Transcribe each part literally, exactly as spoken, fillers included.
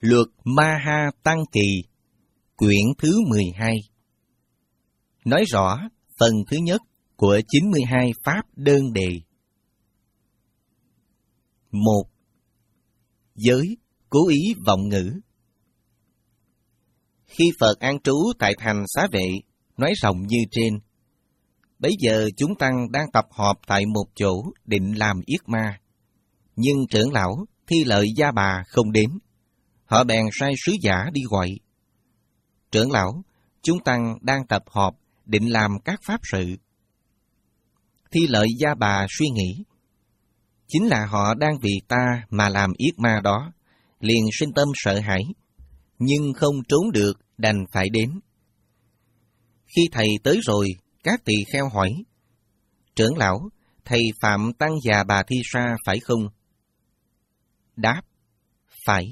Luật Maha Tăng Kỳ, quyển thứ mười hai. Nói rõ phần thứ nhất của chín mươi hai pháp đơn đề. Một. Giới, cố ý vọng ngữ. Khi Phật an trú tại thành Xá Vệ, nói rộng như trên, bấy giờ chúng tăng đang tập họp tại một chỗ định làm yết ma. Nhưng trưởng lão Thi Lợi Gia Bà không đến. Họ bèn sai sứ giả đi gọi. Trưởng lão, chúng tăng đang tập họp định làm các pháp sự. Thi Lợi Gia Bà suy nghĩ, chính là họ đang vì ta mà làm yết ma đó, liền sinh tâm sợ hãi, nhưng không trốn được, đành phải đến. Khi thầy tới rồi, các tỳ kheo hỏi, trưởng lão, thầy phạm tăng già bà Thi Sa phải không? Đáp, phải.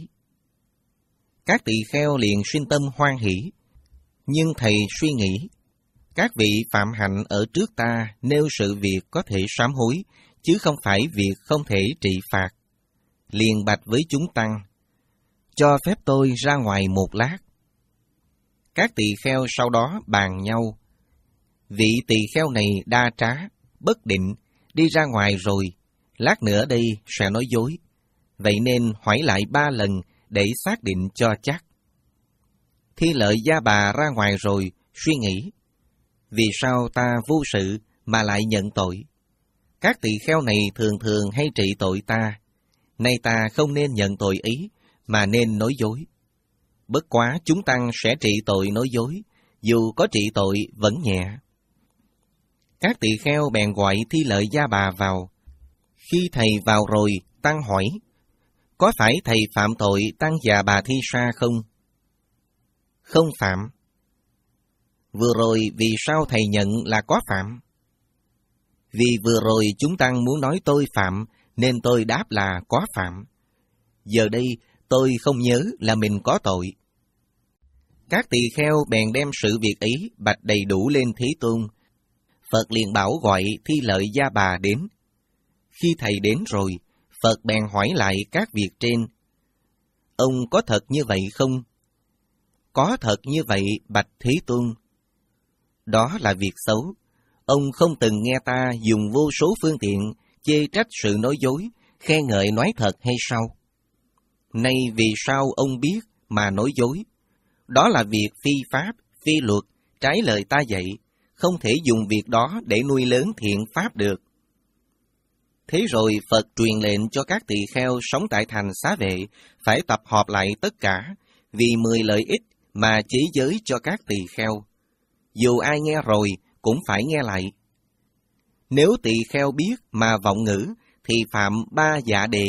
Các tỳ kheo liền sinh tâm hoan hỷ, nhưng thầy suy nghĩ, các vị phạm hạnh ở trước ta nêu sự việc có thể sám hối, chứ không phải việc không thể trị phạt. Liền bạch với chúng tăng, cho phép tôi ra ngoài một lát. Các tỳ kheo sau đó bàn nhau. Vị tỳ kheo này đa trá, bất định, đi ra ngoài rồi, lát nữa đây sẽ nói dối. Vậy nên hỏi lại ba lần để xác định cho chắc. Thi Lợi Gia Bà ra ngoài rồi, suy nghĩ, vì sao ta vô sự mà lại nhận tội? Các tỳ kheo này thường thường hay trị tội ta, nay ta không nên nhận tội ý, mà nên nói dối. Bất quá chúng tăng sẽ trị tội nói dối, dù có trị tội vẫn nhẹ. Các tỳ kheo bèn gọi Thi Lợi Gia Bà vào. Khi thầy vào rồi, tăng hỏi, có phải thầy phạm tội tăng già bà Thi Sa không? Không phạm. Vừa rồi vì sao thầy nhận là có phạm? Vì vừa rồi chúng tăng muốn nói tôi phạm, nên tôi đáp là có phạm. Giờ đây tôi không nhớ là mình có tội. Các tỳ kheo bèn đem sự việc ấy bạch đầy đủ lên Thế Tôn. Phật liền bảo gọi Thi Lợi Gia Bà đến. Khi thầy đến rồi, Phật bèn hỏi lại các việc trên. Ông có thật như vậy không? Có thật như vậy, bạch Thế Tôn. Đó là việc xấu. Ông không từng nghe ta dùng vô số phương tiện chê trách sự nói dối, khen ngợi nói thật hay sao? Nay vì sao ông biết mà nói dối? Đó là việc phi pháp, phi luật, trái lời ta dạy, không thể dùng việc đó để nuôi lớn thiện pháp được. Thế rồi Phật truyền lệnh cho các tỳ kheo sống tại thành Xá Vệ phải tập họp lại tất cả, vì mười lợi ích mà chế giới cho các tỳ kheo. Dù ai nghe rồi cũng phải nghe lại. Nếu tỳ kheo biết mà vọng ngữ thì phạm ba dạ đề.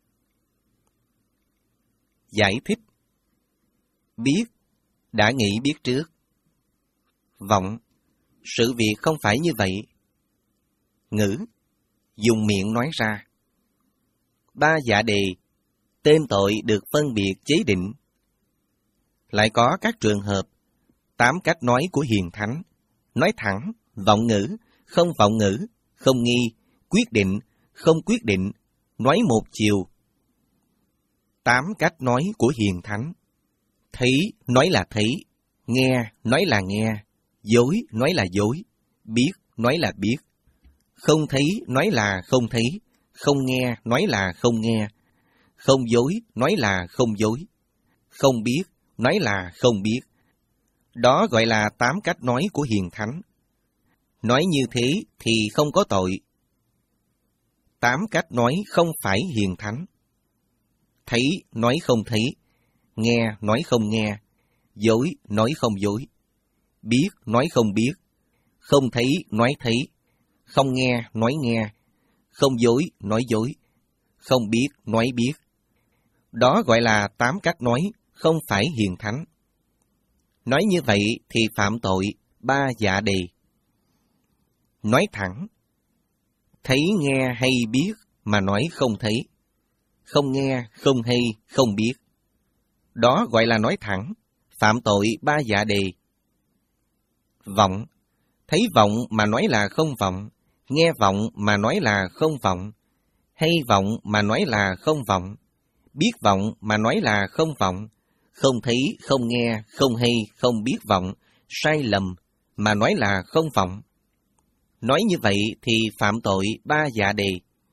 Giải thích. Biết, đã nghĩ biết trước. Vọng, sự việc không phải như vậy. Ngữ, dùng miệng nói ra. Ba dạ đề, tên tội được phân biệt chế định. Lại có các trường hợp, tám cách nói của hiền thánh, nói thẳng, vọng ngữ, không vọng ngữ, không nghi, quyết định, không quyết định, nói một chiều. Tám cách nói của hiền thánh. Thấy nói là thấy, nghe nói là nghe, dối nói là dối, biết nói là biết. Không thấy nói là không thấy, không nghe nói là không nghe, không dối nói là không dối, không biết nói là không biết. Đó gọi là tám cách nói của hiền thánh. Nói như thế thì không có tội. Tám cách nói không phải hiền thánh. Thấy nói không thấy, nghe nói không nghe, dối nói không dối, biết nói không biết, không thấy nói thấy, không nghe nói nghe, không dối nói dối, không biết nói biết. Đó gọi là tám cách nói không phải hiền thánh. Nói như vậy thì phạm tội ba dạ đề. Nói thẳng. Thấy nghe hay biết mà nói không thấy, không nghe, không hay, không biết. Đó gọi là nói thẳng, phạm tội ba dạ đề. Vọng. Thấy vọng mà nói là không vọng, nghe vọng mà nói là không vọng, hay vọng mà nói là không vọng, biết vọng mà nói là không vọng, Không thấy, không nghe, không hay, không biết vọng, sai lầm, mà nói là không vọng. Nói như vậy thì phạm tội ba dạ đề.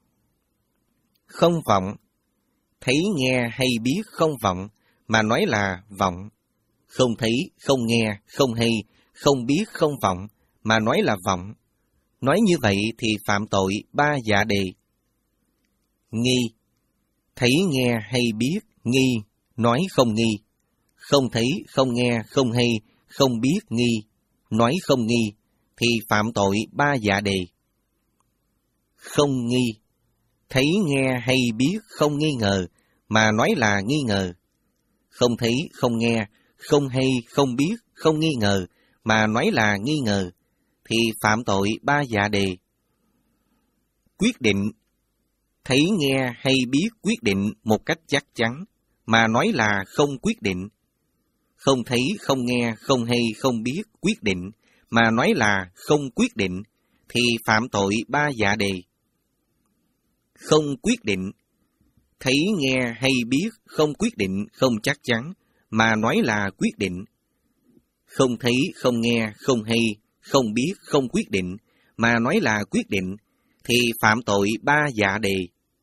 Không vọng, thấy nghe hay biết không vọng, mà nói là vọng. Không thấy, không nghe, không hay, không biết không vọng, mà nói là vọng. Nói như vậy thì phạm tội ba dạ đề. Nghi, thấy nghe hay biết, nghi, nói không nghi. Không thấy, không nghe, không hay, không biết nghi, nói không nghi, thì phạm tội ba dạ đề. Không nghi, thấy nghe hay biết không nghi ngờ, mà nói là nghi ngờ. Không thấy, không nghe, không hay, không biết, không nghi ngờ, mà nói là nghi ngờ, thì phạm tội ba dạ đề. Quyết định, thấy nghe hay biết quyết định một cách chắc chắn, mà nói là không quyết định. Không thấy, không nghe, không hay, không biết quyết định, mà nói là không quyết định, thì phạm tội ba dạ đề. Không quyết định, thấy nghe hay biết không quyết định, không chắc chắn, mà nói là quyết định. Không thấy, không nghe, không hay, không biết, không quyết định, mà nói là quyết định, thì phạm tội ba dạ đề.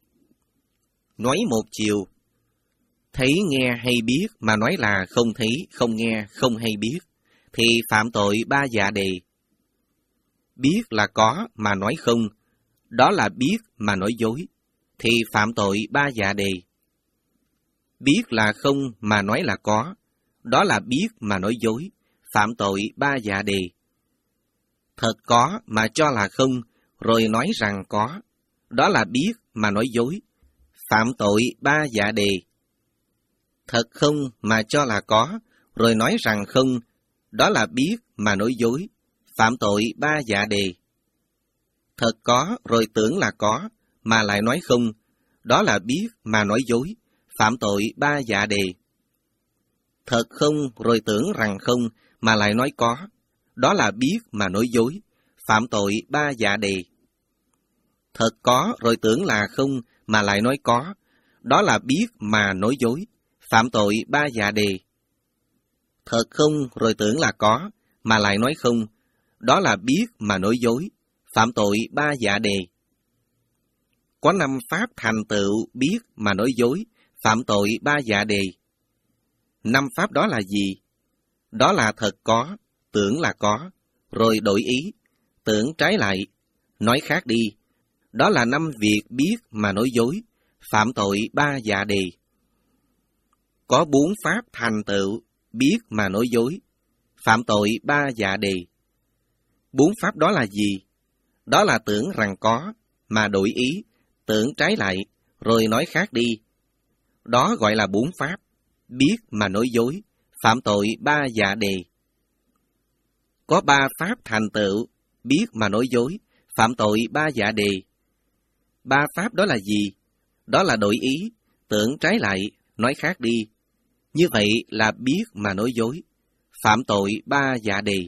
Nói một chiều, thấy nghe hay biết mà nói là không thấy, không nghe, không hay biết, thì phạm tội ba dạ đề. Biết là có mà nói không, đó là biết mà nói dối, thì phạm tội ba dạ đề. Biết là không mà nói là có, đó là biết mà nói dối, phạm tội ba dạ đề. Thật có mà cho là không, rồi nói rằng có, đó là biết mà nói dối, phạm tội ba dạ đề. Thật không mà cho là có, rồi nói rằng không, đó là biết mà nói dối, phạm tội ba dạ đề. Thật có rồi tưởng là có, mà lại nói không, đó là biết mà nói dối, phạm tội ba dạ đề. Thật không rồi tưởng rằng không, mà lại nói có, đó là biết mà nói dối, phạm tội ba dạ đề. Thật có rồi tưởng là không, mà lại nói có, đó là biết mà nói dối, phạm tội ba dạ đề. Thật không rồi tưởng là có, mà lại nói không, đó là biết mà nói dối, phạm tội ba dạ đề. Có năm pháp thành tựu biết mà nói dối, phạm tội ba dạ đề. Năm pháp đó là gì? Đó là thật có, tưởng là có, rồi đổi ý, tưởng trái lại, nói khác đi. Đó là năm việc biết mà nói dối, phạm tội ba dạ đề. Có bốn pháp thành tựu biết mà nói dối, phạm tội ba dạ đề. Bốn pháp đó là gì? Đó là tưởng rằng có, mà đổi ý, tưởng trái lại, rồi nói khác đi. Đó gọi là bốn pháp, biết mà nói dối, phạm tội ba dạ đề. Có ba pháp thành tựu, biết mà nói dối, phạm tội ba dạ đề. Ba pháp đó là gì? Đó là đổi ý, tưởng trái lại, nói khác đi. Như vậy là biết mà nói dối, phạm tội ba dạ đề.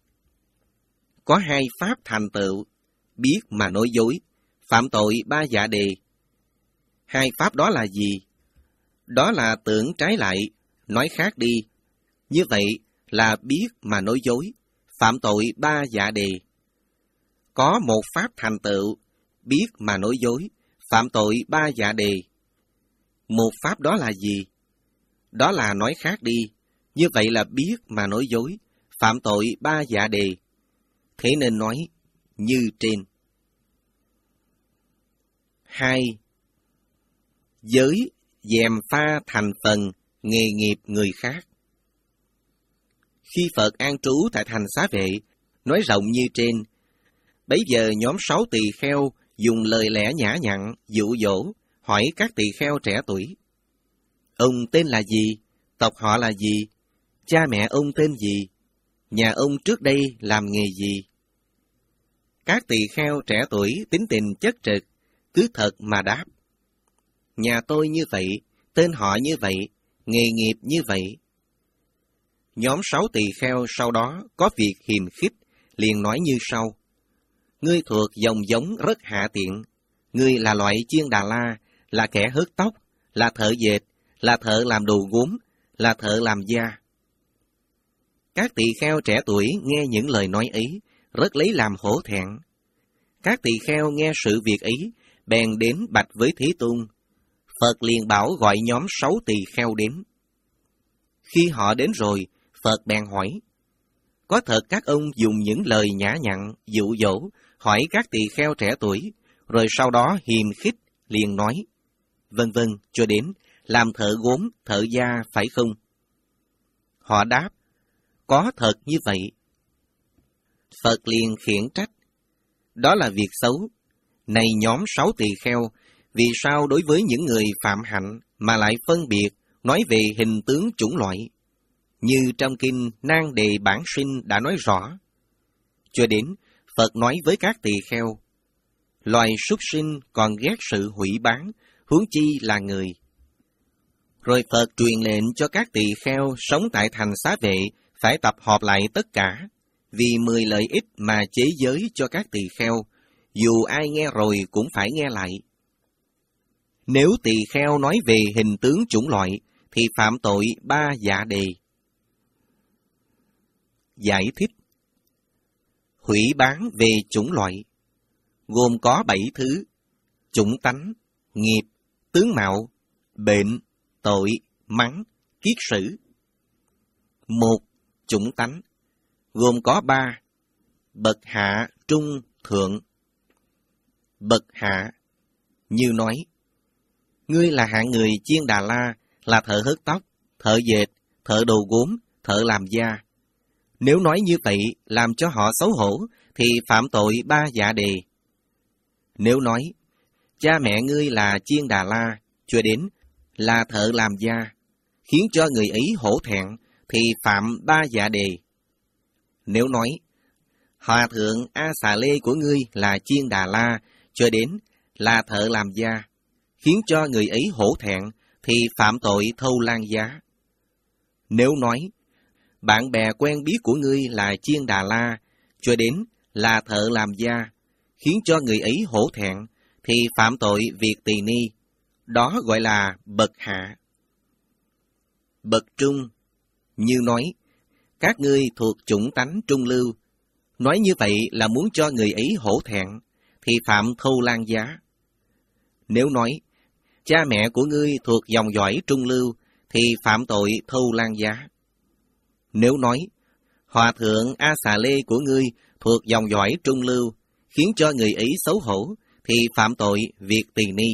Có hai pháp thành tựu, biết mà nói dối, phạm tội ba dạ đề. Hai pháp đó là gì? Đó là tưởng trái lại, nói khác đi. Như vậy là biết mà nói dối, phạm tội ba dạ đề. Có một pháp thành tựu, biết mà nói dối, phạm tội ba dạ đề. Một pháp đó là gì? Đó là nói khác đi. Như vậy là biết mà nói dối, phạm tội ba dạ đề. Thế nên nói như trên. Hai. Giới dèm pha thành phần nghề nghiệp người khác. Khi Phật an trú tại thành Xá Vệ, nói rộng như trên, bấy giờ nhóm sáu tỳ kheo dùng lời lẽ nhã nhặn, dụ dỗ, hỏi các tỳ kheo trẻ tuổi. Ông tên là gì? Tộc họ là gì? Cha mẹ ông tên gì? Nhà ông trước đây làm nghề gì? Các tỳ kheo trẻ tuổi tính tình chất trực, cứ thật mà đáp. Nhà tôi như vậy, tên họ như vậy, nghề nghiệp như vậy. Nhóm sáu tỳ kheo sau đó có việc hiềm khích, liền nói như sau. Ngươi thuộc dòng giống rất hạ tiện. Ngươi là loại chiên Đà La, là kẻ hớt tóc, là thợ dệt, là thợ làm đồ gốm, là thợ làm da. Các tỳ kheo trẻ tuổi nghe những lời nói ấy, rất lấy làm hổ thẹn. Các tỳ kheo nghe sự việc ấy, bèn đến bạch với Thế Tôn. Phật liền bảo gọi nhóm sáu tỳ kheo đến. Khi họ đến rồi, Phật bèn hỏi, có thật các ông dùng những lời nhã nhặn, dụ dỗ, hỏi các tỳ kheo trẻ tuổi, rồi sau đó hiềm khích, liền nói, vân vân, cho đến, làm thợ gốm, thợ da phải không? Họ đáp, có thật như vậy. Phật liền khiển trách, đó là việc xấu. Này nhóm sáu tỳ kheo, vì sao đối với những người phạm hạnh mà lại phân biệt, nói về hình tướng chủng loại? Như trong kinh Nan Đề Bản Sinh đã nói rõ. Cho đến, Phật nói với các tỳ kheo, loài súc sinh còn ghét sự hủy bán, huống chi là người. Rồi Phật truyền lệnh cho các tỳ kheo sống tại thành Xá Vệ phải tập họp lại tất cả, vì mười lợi ích mà chế giới cho các tỳ kheo, dù ai nghe rồi cũng phải nghe lại. Nếu tỳ kheo nói về hình tướng chủng loại, thì phạm tội ba dạ đề. Giải thích: hủy bán về chủng loại, gồm có bảy thứ: chủng tánh, nghiệp, tướng mạo, bệnh, tội, mắng, kiết sử. Một, chủng tánh, gồm có ba: bậc hạ, trung, thượng. Bậc hạ, như nói, ngươi là hạng người chiên Đà La, là thợ hớt tóc, thợ dệt, thợ đồ gốm, thợ làm da. Nếu nói như vậy làm cho họ xấu hổ, thì phạm tội ba dạ đề. Nếu nói, cha mẹ ngươi là chiên Đà La, cho đến là thợ làm da, khiến cho người ấy hổ thẹn, thì phạm ba dạ đề. Nếu nói, hòa thượng A Xà Lê của ngươi là chiên Đà La, cho đến là thợ làm da, khiến cho người ấy hổ thẹn, thì phạm tội thâu lan giá. Nếu nói, bạn bè quen biết của ngươi là chiên Đà La, cho đến là thợ làm da, khiến cho người ấy hổ thẹn, thì phạm tội việc tỳ ni. Đó gọi là bậc hạ. Bậc trung, như nói, các ngươi thuộc chủng tánh trung lưu. Nói như vậy là muốn cho người ấy hổ thẹn, thì phạm thâu lan giá. Nếu nói, cha mẹ của ngươi thuộc dòng dõi trung lưu, thì phạm tội thâu lan giá. Nếu nói, hòa thượng A Xà Lê của ngươi thuộc dòng dõi trung lưu, khiến cho người ấy xấu hổ, thì phạm tội việc tỳ ni.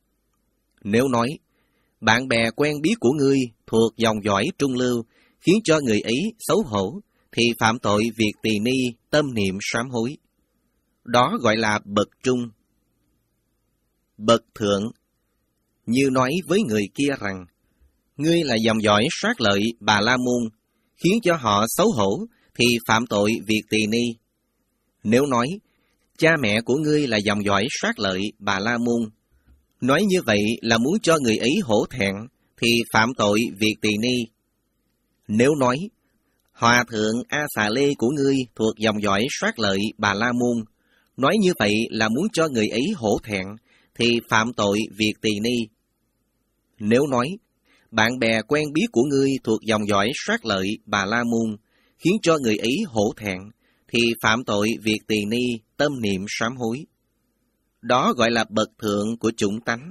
Nếu nói, bạn bè quen biết của ngươi thuộc dòng dõi trung lưu, khiến cho người ấy xấu hổ, thì phạm tội việc tỳ ni tâm niệm sám hối. Đó gọi là bậc trung. Bậc thượng, như nói với người kia rằng, ngươi là dòng dõi sát lợi Bà La Môn, khiến cho họ xấu hổ, thì phạm tội việc tỳ ni. Nếu nói, cha mẹ của ngươi là dòng dõi sát lợi Bà La Môn, nói như vậy là muốn cho người ấy hổ thẹn, thì phạm tội việc tỳ ni. Nếu nói, hòa thượng A Xà Lê của ngươi thuộc dòng dõi sát lợi Bà La Môn, nói như vậy là muốn cho người ấy hổ thẹn, thì phạm tội việc tỳ ni. Nếu nói, bạn bè quen biết của ngươi thuộc dòng dõi sát lợi Bà La Môn, khiến cho người ấy hổ thẹn, thì phạm tội việc tỳ ni tâm niệm sám hối. Đó gọi là bậc thượng của chủng tánh.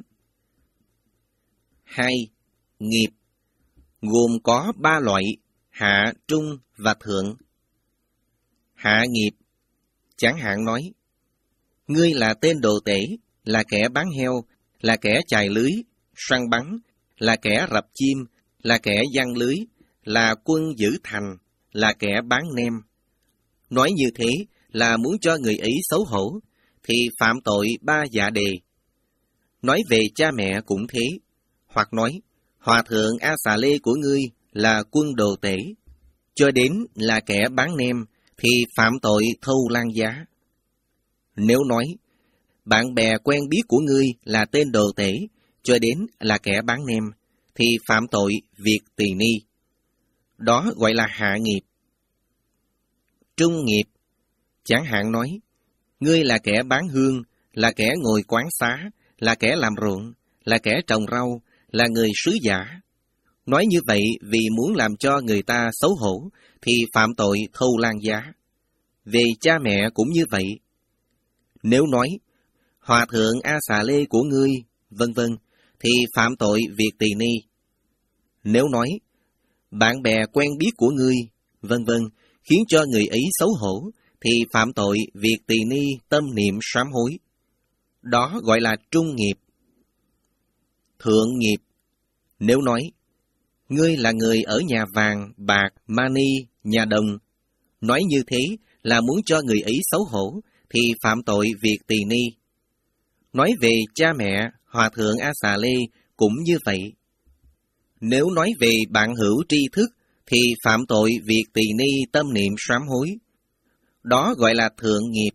Hai, nghiệp, gồm có ba loại: hạ, trung và thượng. Hạ nghiệp, chẳng hạn nói, ngươi là tên đồ tể, là kẻ bán heo, là kẻ chài lưới, săn bắn, là kẻ rập chim, là kẻ giăng lưới, là quân giữ thành, là kẻ bán nem. Nói như thế là muốn cho người ấy xấu hổ, thì phạm tội ba dạ đề. Nói về cha mẹ cũng thế, hoặc nói, hòa thượng A Xà Lê của ngươi là quân đồ tể, cho đến là kẻ bán nem, thì phạm tội thâu lan giá. Nếu nói, bạn bè quen biết của ngươi là tên đồ tể, cho đến là kẻ bán nem, thì phạm tội việc tỳ ni. Đó gọi là hạ nghiệp. Trung nghiệp, chẳng hạn nói, ngươi là kẻ bán hương, là kẻ ngồi quán xá, là kẻ làm ruộng, là kẻ trồng rau, là người sứ giả. Nói như vậy vì muốn làm cho người ta xấu hổ, thì phạm tội thâu lan giá. Về cha mẹ cũng như vậy. Nếu nói, Hòa thượng A Xà Lê của ngươi, vân vân, thì phạm tội việc tỳ ni. Nếu nói, bạn bè quen biết của ngươi, vân vân, khiến cho người ấy xấu hổ, thì phạm tội việc tỳ ni tâm niệm sám hối. Đó gọi là trung nghiệp. Thượng nghiệp. Nếu nói, ngươi là người ở nhà vàng, bạc, mani, nhà đồng, nói như thế là muốn cho người ấy xấu hổ, thì phạm tội việc tỳ ni. Nói về cha mẹ, Hòa thượng A Xà Lê cũng như vậy. Nếu nói về bạn hữu tri thức, thì phạm tội việc tỳ ni tâm niệm sám hối. Đó gọi là thượng nghiệp.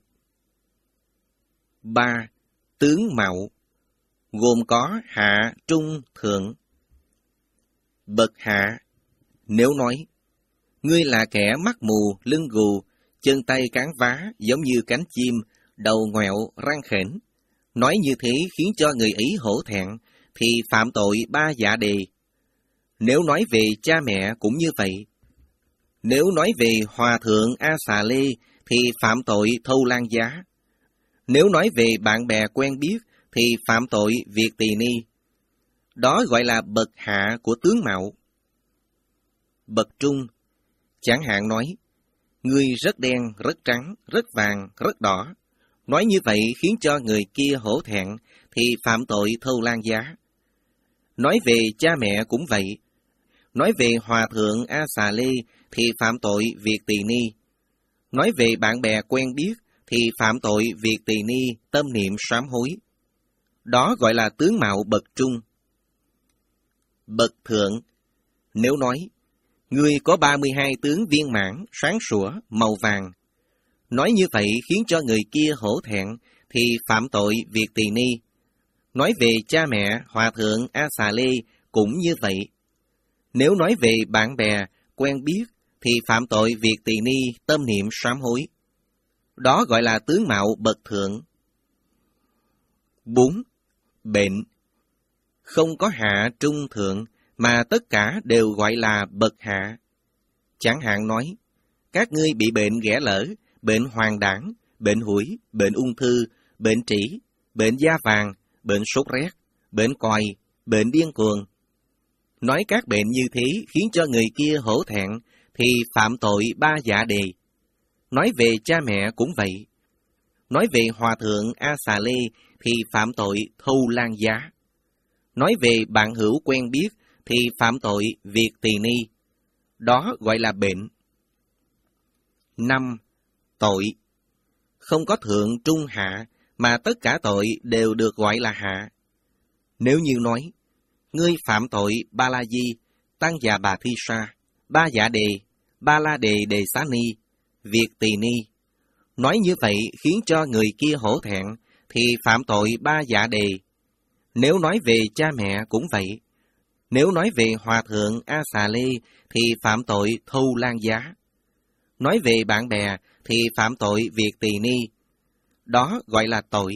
Ba. Tướng mạo, gồm có hạ, trung, thượng. Bậc hạ. Nếu nói, ngươi là kẻ mắt mù, lưng gù, chân tay cán vá giống như cánh chim, đầu ngoẹo, răng khểnh, nói như thế khiến cho người ấy hổ thẹn, thì phạm tội ba dạ đề. Nếu nói về cha mẹ cũng như vậy. Nếu nói về Hòa thượng A Xà Lê, thì phạm tội thâu lan giá. Nếu nói về bạn bè quen biết, thì phạm tội việc tỳ ni. Đó gọi là bậc hạ của tướng mạo. Bậc trung. Chẳng hạn nói, ngươi rất đen, rất trắng, rất vàng, rất đỏ. Nói như vậy khiến cho người kia hổ thẹn, thì phạm tội thâu lan giá. Nói về cha mẹ cũng vậy. Nói về Hòa thượng A Xà Lê, thì phạm tội việc tỳ ni. Nói về bạn bè quen biết, thì phạm tội việc tỳ ni tâm niệm sám hối. Đó gọi là tướng mạo bậc trung. Bậc thượng. Nếu nói, ngươi có ba mươi hai tướng viên mãn, sáng sủa, màu vàng. Nói như vậy khiến cho người kia hổ thẹn, thì phạm tội việc tỳ ni. Nói về cha mẹ, Hòa thượng A Xà Lê cũng như vậy. Nếu nói về bạn bè, quen biết, thì phạm tội việc tỳ ni tâm niệm sám hối. Đó gọi là tướng mạo bậc thượng. Bốn. Bệnh. Không có hạ, trung, thượng, mà tất cả đều gọi là bậc hạ. Chẳng hạn nói, các ngươi bị bệnh ghẻ lở, bệnh hoàng đảng, bệnh hủi, bệnh ung thư, bệnh trĩ, bệnh da vàng, bệnh sốt rét, bệnh còi, bệnh điên cuồng. Nói các bệnh như thế khiến cho người kia hổ thẹn, thì phạm tội ba dạ đề. Nói về cha mẹ cũng vậy. Nói về Hòa thượng A Xà Lê thì phạm tội thâu lan giá. Nói về bạn hữu quen biết thì phạm tội việc tỳ ni. Đó gọi là bệnh. Năm. Tội. Không có thượng, trung, hạ, mà tất cả tội đều được gọi là hạ. Nếu như nói, ngươi phạm tội ba la di, tăng già bà thi sa, ba dạ đề, ba la đề đề xá ni, việc tỳ ni. Nói như vậy khiến cho người kia hổ thẹn, thì phạm tội ba dạ đề. Nếu nói về cha mẹ cũng vậy. Nếu nói về Hòa thượng A Xà Lê thì phạm tội thâu lan giá. Nói về bạn bè thì phạm tội việc tỳ ni. Đó gọi là tội.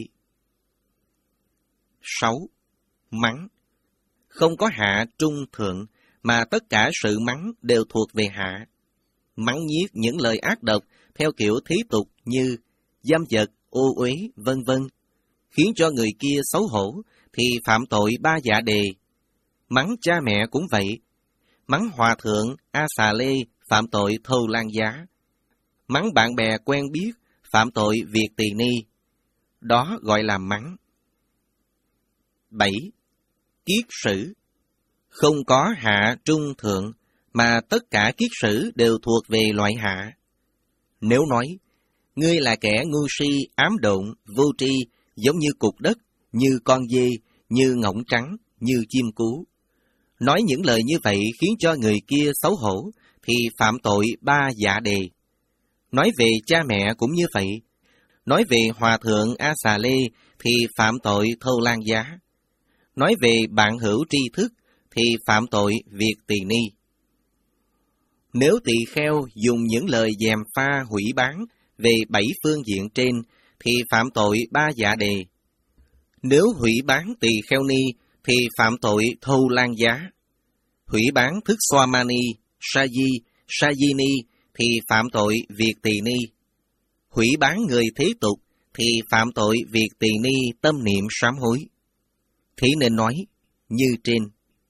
Sáu. Mắng. Không có hạ, trung, thượng, mà tất cả sự mắng đều thuộc về hạ. Mắng nhiếc những lời ác độc theo kiểu thí tục như dâm dật, ô uế, vân vân, khiến cho người kia xấu hổ thì phạm tội ba dạ đề. Mắng cha mẹ cũng vậy. Mắng Hòa thượng A Xà Lê phạm tội thâu lan giá. Mắng bạn bè quen biết phạm tội việc tỳ ni. Đó gọi là mắng. Bảy. Kiết sử. Không có hạ, trung, thượng, mà tất cả kiết sử đều thuộc về loại hạ. Nếu nói, ngươi là kẻ ngu si, ám độn, vô tri, giống như cục đất, như con dê, như ngỗng trắng, như chim cú. Nói những lời như vậy khiến cho người kia xấu hổ, thì phạm tội ba dạ đề. Nói về cha mẹ cũng như vậy. Nói về Hòa thượng A Xà Lê thì phạm tội thâu lan giá. Nói về bạn hữu tri thức thì phạm tội việc tỳ ni. Nếu tỳ kheo dùng những lời gièm pha hủy bán về bảy phương diện trên thì phạm tội ba dạ đề. Nếu hủy bán tỳ kheo ni thì phạm tội thâu lan giá. Hủy bán thức Swamani, Saji, Sajini thì phạm tội việc tỳ ni. Hủy bán người thế tục thì phạm tội việc tỳ ni tâm niệm sám hối. Thế nên nói như trên.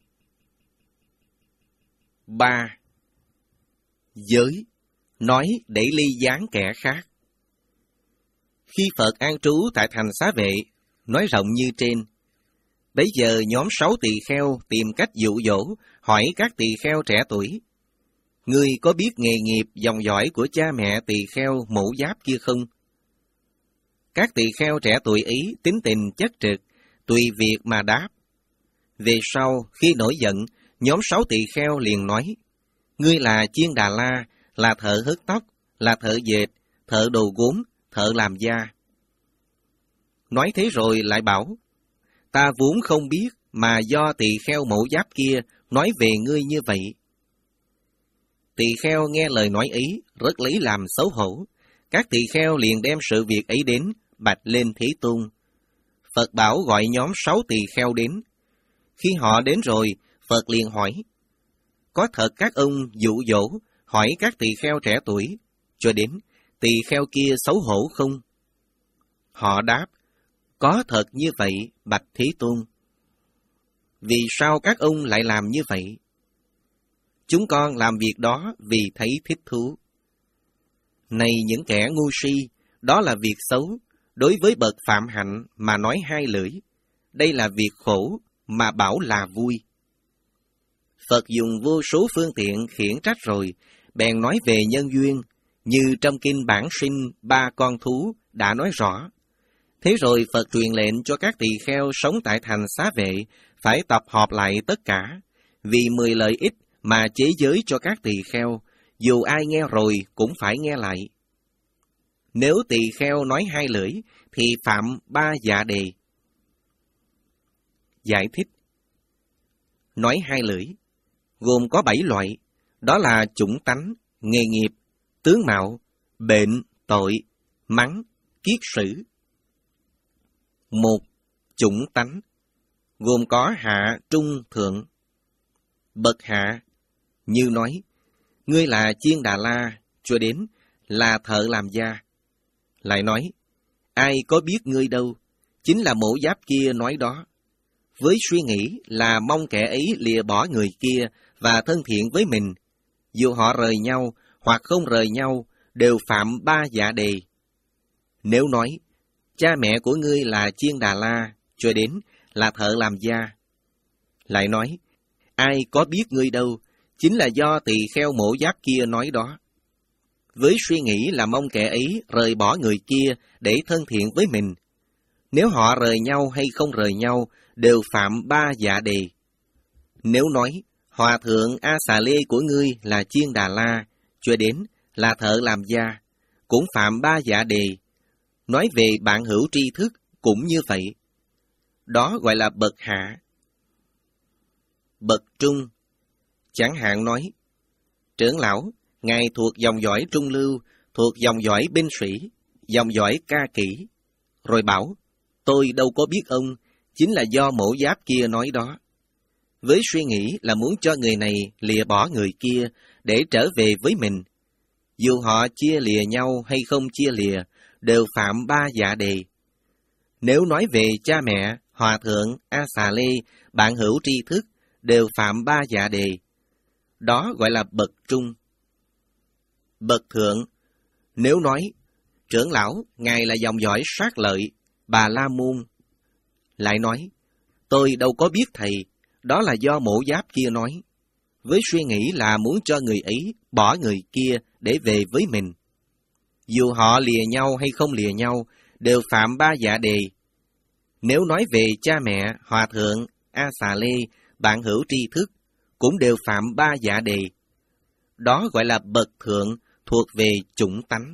ba. Giới, nói để ly gián kẻ khác. Khi Phật an trú tại thành Xá Vệ, nói rộng như trên, bấy giờ nhóm sáu tỳ kheo tìm cách dụ dỗ, hỏi các tỳ kheo trẻ tuổi: Ngươi có biết nghề nghiệp dòng dõi của cha mẹ tỳ kheo mẫu giáp kia không? Các tỳ kheo trẻ tuổi ý tính tình chất trực, tùy việc mà đáp. Về sau, khi nổi giận, nhóm sáu tỳ kheo liền nói: Ngươi là Chiên Đà La, là thợ hớt tóc, là thợ dệt, thợ đồ gốm, thợ làm da. Nói thế rồi lại bảo: Ta vốn không biết, mà do tỳ kheo mẫu giáp kia nói về ngươi như vậy. Tỳ kheo nghe lời nói ý, rất lấy làm xấu hổ. Các tỳ kheo liền đem sự việc ấy đến, bạch lên Thế Tôn. Phật bảo gọi nhóm sáu tỳ kheo đến. Khi họ đến rồi, Phật liền hỏi: Có thật các ông dụ dỗ, hỏi các tỳ kheo trẻ tuổi, cho đến tỳ kheo kia xấu hổ không? Họ đáp: Có thật như vậy, bạch Thế Tôn. Vì sao các ông lại làm như vậy? Chúng con làm việc đó vì thấy thích thú. Này những kẻ ngu si, đó là việc xấu, đối với bậc phạm hạnh mà nói hai lưỡi. Đây là việc khổ, mà bảo là vui. Phật dùng vô số phương tiện khiển trách rồi, bèn nói về nhân duyên, như trong kinh Bản Sinh ba con thú đã nói rõ. Thế rồi Phật truyền lệnh cho các tỳ kheo sống tại thành Xá Vệ phải tập họp lại tất cả, vì mười lợi ích mà chế giới cho các tỳ kheo, dù ai nghe rồi cũng phải nghe lại. Nếu tỳ kheo nói hai lưỡi, thì phạm ba dạ đề. Giải thích: Nói hai lưỡi gồm có bảy loại, đó là chủng tánh, nghề nghiệp, tướng mạo, bệnh, tội, mắng, kiết sử. Một, chủng tánh, gồm có hạ, trung, thượng. Bậc hạ, như nói: Ngươi là Chiên Đà La, cho đến là thợ làm da. Lại nói: Ai có biết ngươi đâu, chính là mẫu giáp kia nói đó. Với suy nghĩ là mong kẻ ấy lìa bỏ người kia và thân thiện với mình, dù họ rời nhau hoặc không rời nhau, đều phạm ba dạ đề. Nếu nói: Cha mẹ của ngươi là Chiên Đà La, cho đến là thợ làm da. Lại nói: Ai có biết ngươi đâu, chính là do tỳ kheo mổ giáp kia nói đó. Với suy nghĩ là mong kẻ ấy rời bỏ người kia để thân thiện với mình, nếu họ rời nhau hay không rời nhau, đều phạm ba dạ đề. Nếu nói: Hòa thượng A Xà Lê của ngươi là Chiên Đà La, cho đến là thợ làm da, cũng phạm ba dạ đề. Nói về bạn hữu tri thức cũng như vậy. Đó gọi là bậc hạ. Bậc trung, chẳng hạn nói: Trưởng lão, ngài thuộc dòng dõi trung lưu, thuộc dòng dõi binh sĩ, dòng dõi ca kỹ. Rồi bảo: Tôi đâu có biết ông, chính là do mẫu giáp kia nói đó. Với suy nghĩ là muốn cho người này lìa bỏ người kia để trở về với mình, dù họ chia lìa nhau hay không chia lìa, đều phạm ba dạ đề. Nếu nói về cha mẹ, Hòa thượng A Xà Lê, bạn hữu tri thức, đều phạm ba dạ đề. Đó gọi là bậc trung. Bậc thượng, nếu nói: Trưởng lão, ngài là dòng dõi Sát Lợi, Bà La Môn. Lại nói: Tôi đâu có biết thầy, đó là do mẫu giáp kia nói. Với suy nghĩ là muốn cho người ấy bỏ người kia để về với mình, dù họ lìa nhau hay không lìa nhau, đều phạm ba dạ đề. Nếu nói về cha mẹ, Hòa thượng A Xà Lê, bạn hữu tri thức, cũng đều phạm ba dạ đề. Đó gọi là bậc thượng, thuộc về chủng tánh.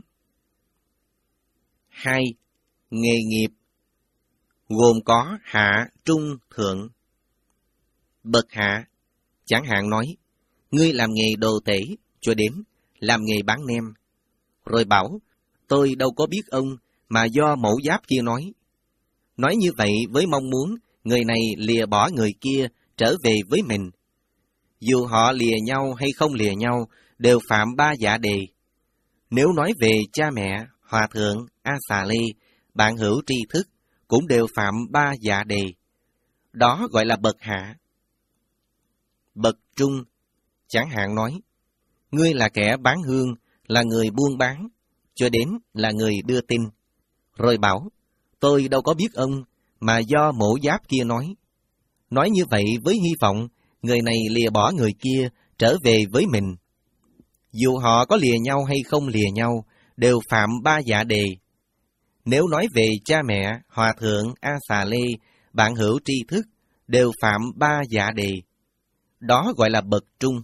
Hai, nghề nghiệp, gồm có hạ, trung, thượng. Bậc hạ, chẳng hạn nói: Ngươi làm nghề đồ tể, cho đến làm nghề bán nem. Rồi bảo: Tôi đâu có biết ông, mà do mẫu giáp kia nói. Nói như vậy với mong muốn người này lìa bỏ người kia trở về với mình, Dù họ lìa nhau hay không lìa nhau, đều phạm ba dạ đề. Nếu nói về cha mẹ, hòa thượng, A Xà Lê, bạn hữu tri thức, cũng đều phạm ba dạ đề. Đó gọi là bậc hạ. Bậc trung, chẳng hạn nói, ngươi là kẻ bán hương, là người buôn bán, cho đến là người đưa tin. Rồi bảo, tôi đâu có biết ông, mà do mổ giáp kia nói. Nói như vậy với hy vọng, người này lìa bỏ người kia, trở về với mình. Dù họ có lìa nhau hay không lìa nhau, đều phạm ba dạ đề. Nếu nói về cha mẹ, hòa thượng, A Xà Lê, bạn hữu tri thức, đều phạm ba dạ đề. Đó gọi là bậc trung.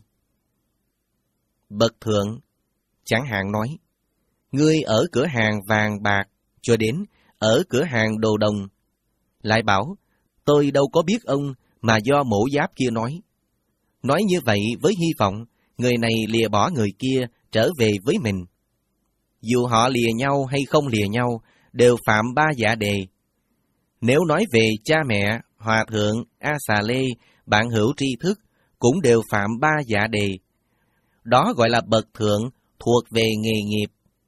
Bậc thượng, chẳng hạn nói, ngươi ở cửa hàng vàng bạc, cho đến ở cửa hàng đồ đồng. Lại bảo, tôi đâu có biết ông, mà do mổ giáp kia nói. Nói như vậy với hy vọng, người này lìa bỏ người kia, trở về với mình. Dù họ lìa nhau hay không lìa nhau, đều phạm ba dạ đề. Nếu nói về cha mẹ, hòa thượng, A Xà Lê, bạn hữu tri thức, cũng đều phạm ba dạ đề. Đó gọi là bậc thượng, thuộc về nghề nghiệp.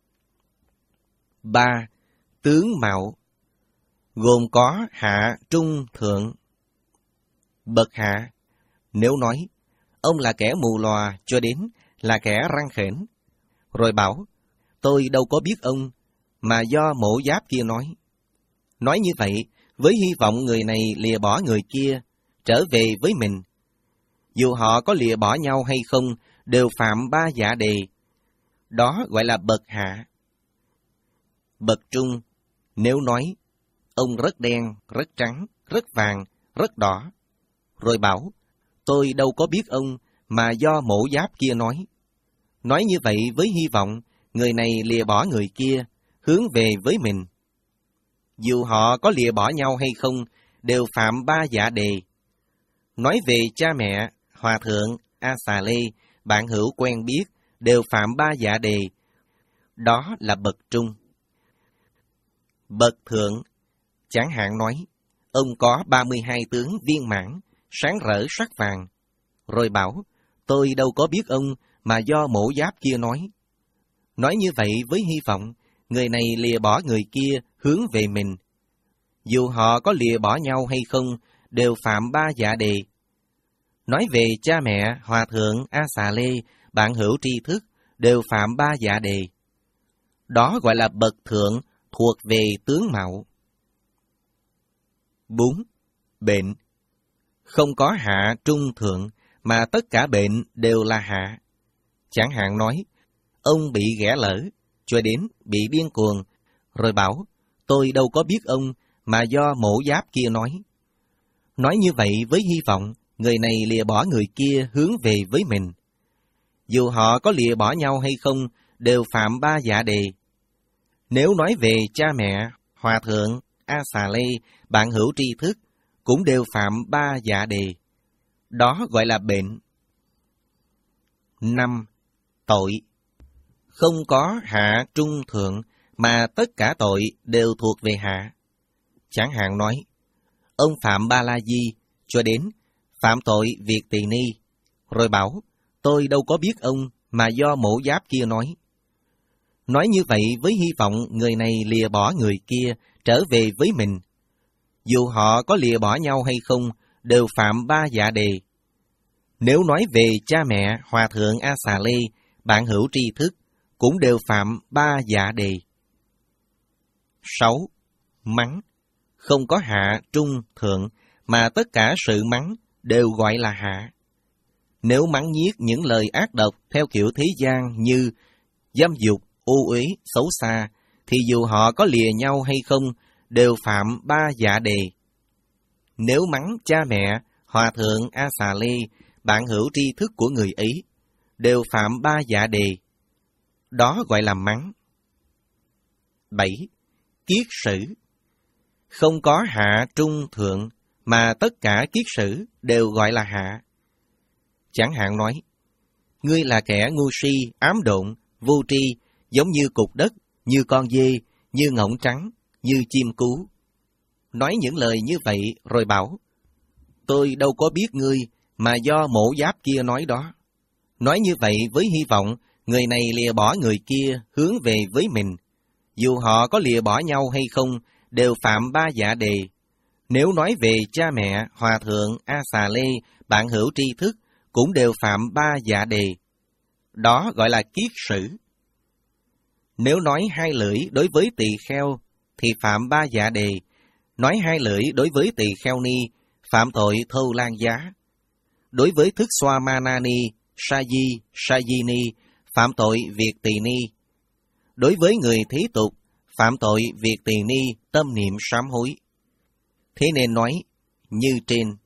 Ba, tướng mạo, gồm có hạ, trung, thượng. Bậc hạ, nếu nói, ông là kẻ mù lòa cho đến là kẻ răng khểnh. Rồi bảo, tôi đâu có biết ông, mà do mổ giáp kia nói. Nói như vậy, với hy vọng người này lìa bỏ người kia, trở về với mình. Dù họ có lìa bỏ nhau hay không, đều phạm ba dạ đề. Đó gọi là bậc hạ. Bậc trung, nếu nói, ông rất đen, rất trắng, rất vàng, rất đỏ. Rồi bảo, tôi đâu có biết ông, mà do mổ giáp kia nói. Nói như vậy với hy vọng, người này lìa bỏ người kia, hướng về với mình. Dù họ có lìa bỏ nhau hay không, đều phạm ba dạ đề. Nói về cha mẹ, hòa thượng, A Xà Lê, bạn hữu quen biết, đều phạm ba dạ đề. Đó là bậc trung. Bậc thượng, chẳng hạn nói, ông có ba mươi hai tướng viên mãn, sáng rỡ sắc vàng. Rồi bảo, tôi đâu có biết ông, mà do mổ giáp kia nói. Nói như vậy với hy vọng, người này lìa bỏ người kia, hướng về mình. Dù họ có lìa bỏ nhau hay không, đều phạm ba dạ đề. Nói về cha mẹ, hòa thượng, A Xà Lê, bạn hữu tri thức, đều phạm ba dạ đề. Đó gọi là bậc thượng, thuộc về tướng mạo. Bốn, bệnh. Không có hạ, trung, thượng, mà tất cả bệnh đều là hạ. Chẳng hạn nói, ông bị ghẻ lở, cho đến bị điên cuồng, rồi bảo, tôi đâu có biết ông, mà do mổ giáp kia nói. Nói như vậy với hy vọng, người này lìa bỏ người kia, hướng về với mình. Dù họ có lìa bỏ nhau hay không, đều phạm ba dạ đề. Nếu nói về cha mẹ, hòa thượng, A Xà Lê, bạn hữu tri thức, cũng đều phạm ba dạ đề. Đó gọi là bệnh. Năm, tội. Không có hạ, trung, thượng, mà tất cả tội đều thuộc về hạ. Chẳng hạn nói, ông phạm ba la di, cho đến phạm tội việc tỳ ni. Rồi bảo, tôi đâu có biết ông, mà do mổ giáp kia nói. Nói như vậy với hy vọng người này lìa bỏ người kia, trở về với mình. Dù họ có lìa bỏ nhau hay không, đều phạm ba dạ đề. Nếu nói về cha mẹ, hòa thượng A Xà Lê, bạn hữu tri thức, cũng đều phạm ba dạ đề. Sáu, mắng. Không có hạ, trung, thượng, mà tất cả sự mắng đều gọi là hạ. Nếu mắng nhiếc những lời ác độc theo kiểu thế gian như dâm dục, ô uế, xấu xa, thì dù họ có lìa nhau hay không, đều phạm ba dạ đề. Nếu mắng cha mẹ, hòa thượng A Xà Lê, bạn hữu tri thức của người ấy, đều phạm ba dạ đề. Đó gọi là mắng. Bảy, kiết sử. Không có hạ, trung, thượng, mà tất cả kiết sử đều gọi là hạ. Chẳng hạn nói, ngươi là kẻ ngu si, ám độn, vô tri, giống như cục đất, như con dê, như ngỗng trắng, như chim cú. Nói những lời như vậy rồi bảo, tôi đâu có biết ngươi, mà do mổ giáp kia nói đó. Nói như vậy với hy vọng người này lìa bỏ người kia hướng về với mình. Dù họ có lìa bỏ nhau hay không, đều phạm ba dạ đề. Nếu nói về cha mẹ, hòa thượng, A Xà Lê, bạn hữu tri thức, cũng đều phạm ba dạ đề. Đó gọi là kiết sử. Nếu nói hai lưỡi đối với tỳ kheo, thì phạm ba dạ đề. Nói hai lưỡi đối với tỳ kheo ni, phạm tội thâu lan giá. Đối với thức xoa ma na ni, sa di, sa di ni, phạm tội việc tỳ ni. Đối với người thế tục, phạm tội việc tỳ ni, tâm niệm sám hối. Thế nên nói, như trên.